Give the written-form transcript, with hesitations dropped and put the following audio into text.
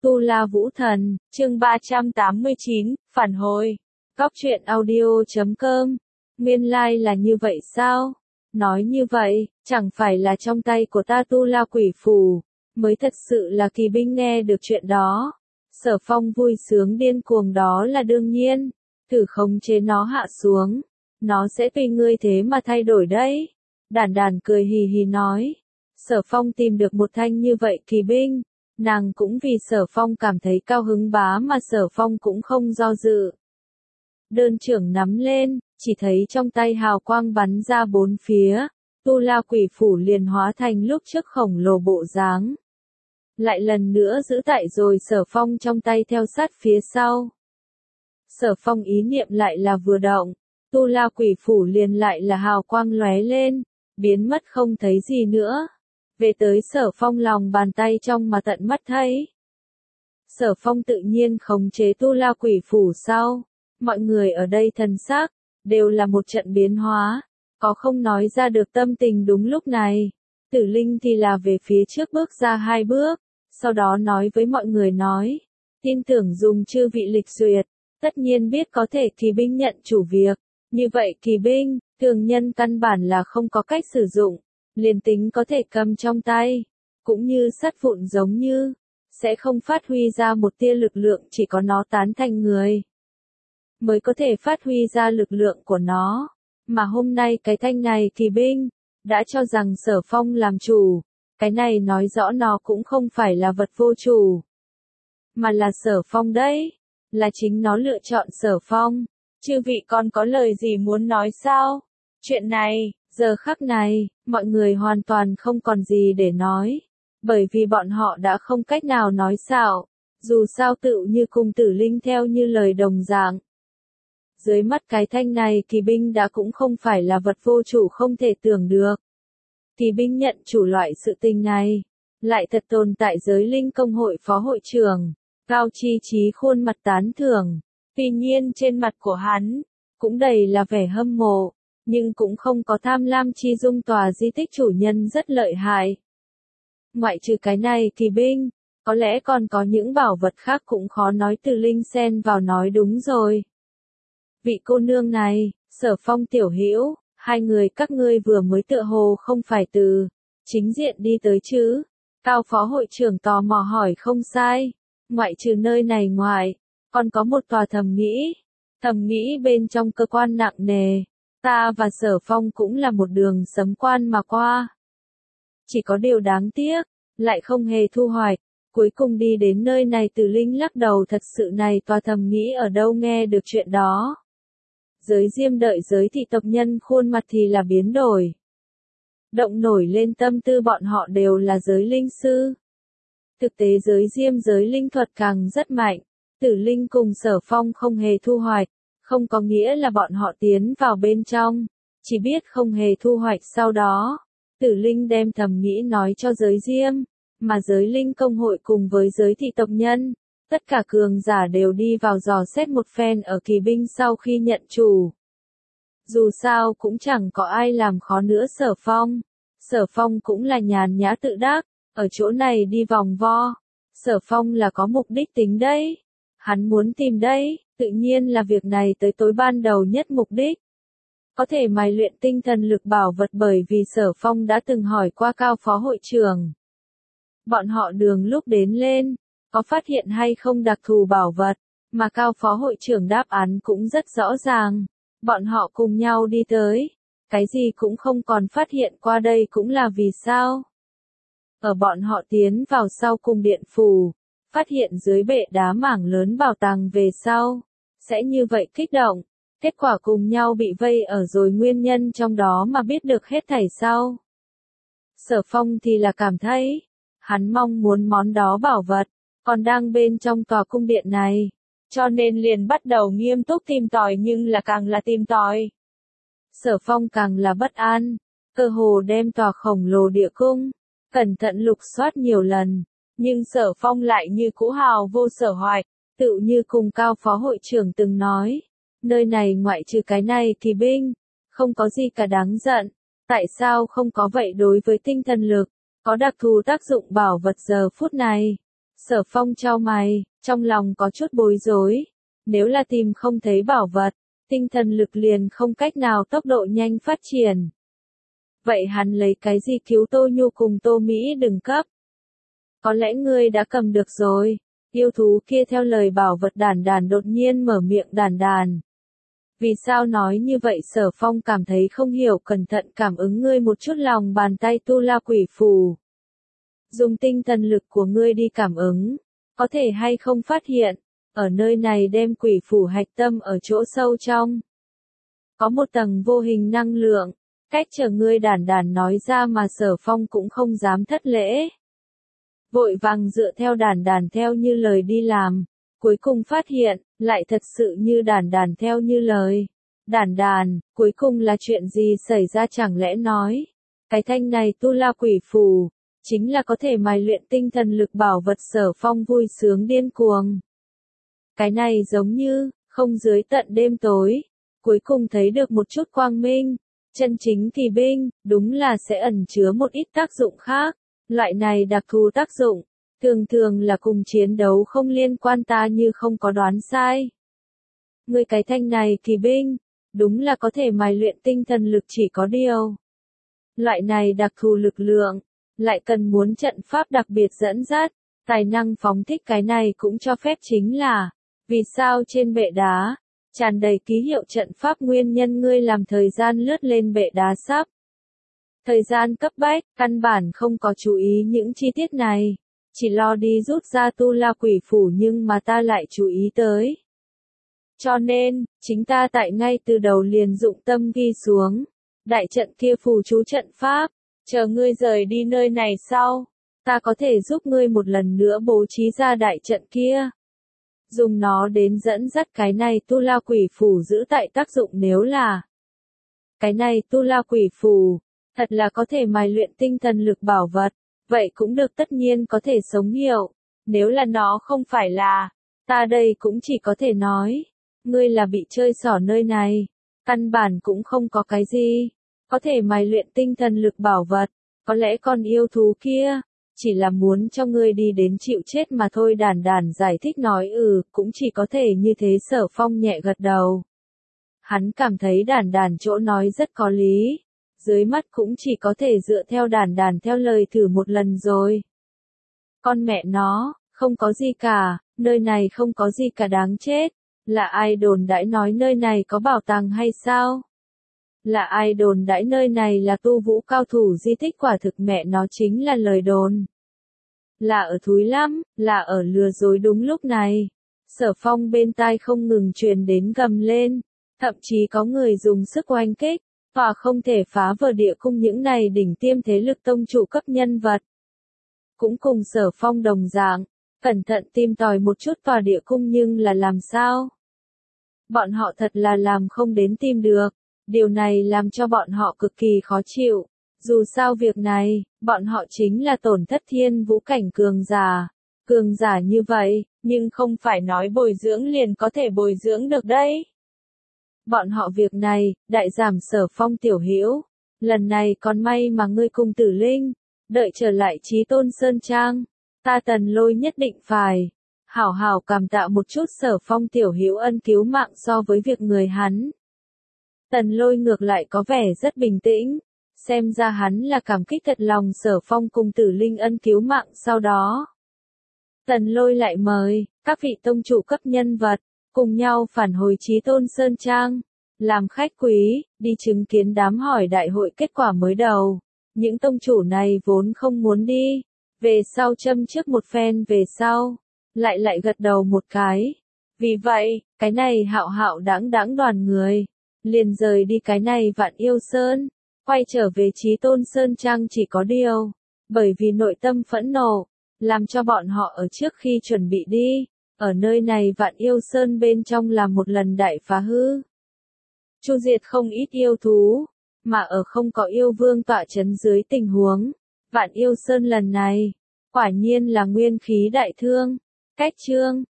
Tu La Vũ Thần, chương 389, phản hồi. Góc truyện audio.com. Nguyên lai là như vậy sao? Nói như vậy, chẳng phải là trong tay của ta Tu La Quỷ Phù, mới thật sự là kỳ binh. Nghe được chuyện đó, Sở Phong vui sướng điên cuồng đó là đương nhiên, thử khống chế nó hạ xuống, nó sẽ tùy ngươi thế mà thay đổi đấy. Đản Đản cười hì hì nói, Sở Phong tìm được một thanh như vậy kỳ binh, nàng cũng vì Sở Phong cảm thấy cao hứng bá mà Sở Phong cũng không do dự. Đơn trưởng nắm lên, chỉ thấy trong tay hào quang bắn ra bốn phía, Tu La Quỷ Phủ liền hóa thành lúc trước khổng lồ bộ dáng. Lại lần nữa giữ tại rồi Sở Phong trong tay theo sát phía sau. Sở Phong ý niệm lại là vừa động, Tu La Quỷ Phủ liền lại là hào quang lóe lên, biến mất không thấy gì nữa. Về tới Sở Phong lòng bàn tay trong mà tận mắt thấy. Sở Phong tự nhiên khống chế Tu La Quỷ Phủ sau, mọi người ở đây thần sắc đều là một trận biến hóa, có không nói ra được tâm tình đúng lúc này. Tử Linh thì là về phía trước bước ra hai bước, sau đó nói với mọi người nói, tin tưởng dùng chư vị lịch duyệt, tất nhiên biết có thể kỳ binh nhận chủ việc, như vậy kỳ binh, thường nhân căn bản là không có cách sử dụng, liền tính có thể cầm trong tay, cũng như sắt vụn giống như, sẽ không phát huy ra một tia lực lượng, chỉ có nó tán thành người mới có thể phát huy ra lực lượng của nó. Mà hôm nay cái thanh này kỳ binh, đã cho rằng Sở Phong làm chủ, cái này nói rõ nó cũng không phải là vật vô chủ, mà là Sở Phong đấy, là chính nó lựa chọn Sở Phong. Chư vị còn có lời gì muốn nói sao? Chuyện này, giờ khắc này, mọi người hoàn toàn không còn gì để nói, bởi vì bọn họ đã không cách nào nói xạo, dù sao tựu như cùng Tử Linh theo như lời đồng dạng. Dưới mắt cái thanh này kỳ binh đã cũng không phải là vật vô chủ không thể tưởng được. Kỳ binh nhận chủ loại sự tình này, lại thật tồn tại giới linh công hội phó hội trưởng, Cao Chi Chí khuôn mặt tán thưởng, tuy nhiên trên mặt của hắn, cũng đầy là vẻ hâm mộ, nhưng cũng không có tham lam chi dung tòa di tích chủ nhân rất lợi hại. Ngoại trừ cái này kỳ binh, có lẽ còn có những bảo vật khác cũng khó nói. Từ Linh xen vào nói đúng rồi. Vị cô nương này, Sở Phong tiểu hữu, hai người các ngươi vừa mới tựa hồ không phải từ chính diện đi tới chứ? Cao phó hội trưởng tò mò hỏi. Không sai, ngoại trừ nơi này ngoài, còn có một tòa thầm nghĩ bên trong cơ quan nặng nề, ta và Sở Phong cũng là một đường sấm quan mà qua. Chỉ có điều đáng tiếc, lại không hề thu hoạch, cuối cùng đi đến nơi này. Từ Linh lắc đầu, thật sự này tòa thầm nghĩ ở đâu nghe được chuyện đó. Giới Diêm đợi giới thị tộc nhân khuôn mặt thì là biến đổi. Động nổi lên tâm tư bọn họ đều là giới linh sư. Thực tế giới Diêm giới linh thuật càng rất mạnh. Tử Linh cùng Sở Phong không hề thu hoạch, không có nghĩa là bọn họ tiến vào bên trong, chỉ biết không hề thu hoạch. Sau đó, Tử Linh đem thầm nghĩ nói cho giới Diêm, mà giới linh công hội cùng với giới thị tộc nhân, tất cả cường giả đều đi vào dò xét một phen ở kỳ binh sau khi nhận chủ. Dù sao cũng chẳng có ai làm khó nữa Sở Phong. Sở Phong cũng là nhàn nhã tự đắc, ở chỗ này đi vòng vo. Sở Phong là có mục đích tính đấy. Hắn muốn tìm đấy, tự nhiên là việc này tới tối ban đầu nhất mục đích. Có thể mài luyện tinh thần lực bảo vật, bởi vì Sở Phong đã từng hỏi qua Cao phó hội trưởng. Bọn họ đường lúc đến lên, có phát hiện hay không đặc thù bảo vật, mà Cao phó hội trưởng đáp án cũng rất rõ ràng. Bọn họ cùng nhau đi tới, cái gì cũng không còn phát hiện qua. Đây cũng là vì sao. Ở bọn họ tiến vào sau cung điện phù, phát hiện dưới bệ đá mảng lớn bảo tàng về sau, sẽ như vậy kích động, kết quả cùng nhau bị vây ở rồi nguyên nhân trong đó mà biết được hết thảy sau. Sở Phong thì là cảm thấy, hắn mong muốn món đó bảo vật, còn đang bên trong tòa cung điện này, cho nên liền bắt đầu nghiêm túc tìm tòi, nhưng là càng là tìm tòi. Sở Phong càng là bất an, cơ hồ đem tòa khổng lồ địa cung, cẩn thận lục soát nhiều lần, nhưng Sở Phong lại như cũ hào vô sở hoạch, tự như cùng Cao phó hội trưởng từng nói, nơi này ngoại trừ cái này kỳ binh, không có gì cả đáng giận. Tại sao không có vậy? Đối với tinh thần lực, có đặc thù tác dụng bảo vật giờ phút này, Sở Phong chau mày, trong lòng có chút bối rối. Nếu là tìm không thấy bảo vật, tinh thần lực liền không cách nào tốc độ nhanh phát triển. Vậy hắn lấy cái gì cứu Tô Nhu cùng Tô Mỹ đừng cấp? Có lẽ ngươi đã cầm được rồi. Yêu thú kia theo lời bảo vật Đản Đản đột nhiên mở miệng. Đản Đản. Vì sao nói như vậy? Sở Phong cảm thấy không hiểu, cẩn thận cảm ứng ngươi một chút lòng bàn tay tu la quỷ phù. Dùng tinh thần lực của ngươi đi cảm ứng, có thể hay không phát hiện, ở nơi này đem quỷ phù hạch tâm ở chỗ sâu trong. Có một tầng vô hình năng lượng, cách chờ ngươi. Đản Đản nói ra mà Sở Phong cũng không dám thất lễ. Vội vàng dựa theo Đản Đản theo như lời đi làm, cuối cùng phát hiện, lại thật sự như Đản Đản theo như lời. Đản Đản, cuối cùng là chuyện gì xảy ra? Chẳng lẽ nói, cái thanh này tu la quỷ phù, chính là có thể mài luyện tinh thần lực bảo vật? Sở Phong vui sướng điên cuồng. Cái này giống như, không dưới tận đêm tối, cuối cùng thấy được một chút quang minh. Chân chính kỳ binh, đúng là sẽ ẩn chứa một ít tác dụng khác. Loại này đặc thù tác dụng, thường thường là cùng chiến đấu không liên quan. Ta như không có đoán sai. Người cái thanh này kỳ binh, đúng là có thể mài luyện tinh thần lực, chỉ có điều. Loại này đặc thù lực lượng, lại cần muốn trận pháp đặc biệt dẫn dắt, tài năng phóng thích. Cái này cũng cho phép chính là, vì sao trên bệ đá, tràn đầy ký hiệu trận pháp? Nguyên nhân ngươi làm thời gian lướt lên bệ đá sắp. Thời gian cấp bách, căn bản không có chú ý những chi tiết này. Chỉ lo đi rút ra tu la quỷ phù, nhưng mà ta lại chú ý tới. Cho nên, chính ta tại ngay từ đầu liền dụng tâm ghi xuống. Đại trận kia phù chú trận pháp, chờ ngươi rời đi nơi này sau, ta có thể giúp ngươi một lần nữa bố trí ra đại trận kia. Dùng nó đến dẫn dắt cái này tu la quỷ phù giữ tại tác dụng. Nếu là cái này tu la quỷ phù, thật là có thể mài luyện tinh thần lực bảo vật, vậy cũng được, tất nhiên có thể sống hiệu. Nếu là nó không phải là, ta đây cũng chỉ có thể nói, ngươi là bị chơi xỏ. Nơi này, căn bản cũng không có cái gì có thể mài luyện tinh thần lực bảo vật. Có lẽ con yêu thú kia chỉ là muốn cho ngươi đi đến chịu chết mà thôi. Đản Đản giải thích nói. Cũng chỉ có thể như thế. Sở Phong nhẹ gật đầu. Hắn cảm thấy Đản Đản chỗ nói rất có lý. Dưới mắt cũng chỉ có thể dựa theo Đản Đản theo lời thử một lần rồi. Con mẹ nó, không có gì cả, nơi này không có gì cả, đáng chết. Là ai đồn đãi nói nơi này có bảo tàng hay sao? Là ai đồn đãi nơi này là tu vũ cao thủ di tích? Quả thực mẹ nó chính là lời đồn. Là ở thúi lắm, là ở lừa dối. Đúng lúc này, Sở Phong bên tai không ngừng truyền đến gầm lên, thậm chí có người dùng sức oanh kích, và không thể phá vỡ địa cung. Những này đỉnh tiêm thế lực tông chủ cấp nhân vật, cũng cùng Sở Phong đồng dạng, cẩn thận tìm tòi một chút tòa địa cung, nhưng là làm sao? Bọn họ thật là làm không đến tìm được. Điều này làm cho bọn họ cực kỳ khó chịu. Dù sao việc này, bọn họ chính là tổn thất thiên vũ cảnh cường giả. Cường giả như vậy, nhưng không phải nói bồi dưỡng liền có thể bồi dưỡng được đấy. Bọn họ việc này, đại giảm. Sở Phong tiểu hữu, lần này còn may mà ngươi cùng Tử Linh, đợi trở lại Chí Tôn Sơn Trang, ta Tần Lôi nhất định phải hảo hảo cảm tạ một chút Sở Phong tiểu hữu ân cứu mạng. So với việc người hắn, Tần Lôi ngược lại có vẻ rất bình tĩnh, xem ra hắn là cảm kích thật lòng Sở Phong cùng Tử Linh ân cứu mạng. Sau đó, Tần Lôi lại mời các vị tông chủ cấp nhân vật cùng nhau phản hồi Chí Tôn Sơn Trang, làm khách quý, đi chứng kiến đám hỏi đại hội kết quả mới đầu. Những tông chủ này vốn không muốn đi, về sau châm trước một phen về sau, lại gật đầu một cái. Vì vậy, cái này hạo hạo đãng đãng đoàn người liền rời đi cái này Vạn Yêu Sơn, quay trở về Chí Tôn Sơn Trang. Chỉ có điều, bởi vì nội tâm phẫn nộ, làm cho bọn họ ở trước khi chuẩn bị đi, ở nơi này Vạn Yêu Sơn bên trong làm một lần đại phá hư. Chu diệt không ít yêu thú, mà ở không có yêu vương tọa chấn dưới tình huống, Vạn Yêu Sơn lần này, quả nhiên là nguyên khí đại thương. Cách chương